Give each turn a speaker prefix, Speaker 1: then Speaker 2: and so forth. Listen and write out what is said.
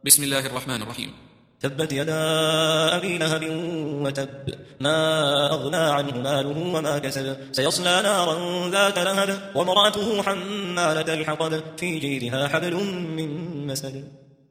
Speaker 1: بسم الله الرحمن الرحيم.
Speaker 2: تبت يدا أبي لهب وتب، ما أغنى عنه ماله وما كسب، سيصلى نارا ذات لهب، وامرأته حمالة الحطب، في جيدها حبل من مسد.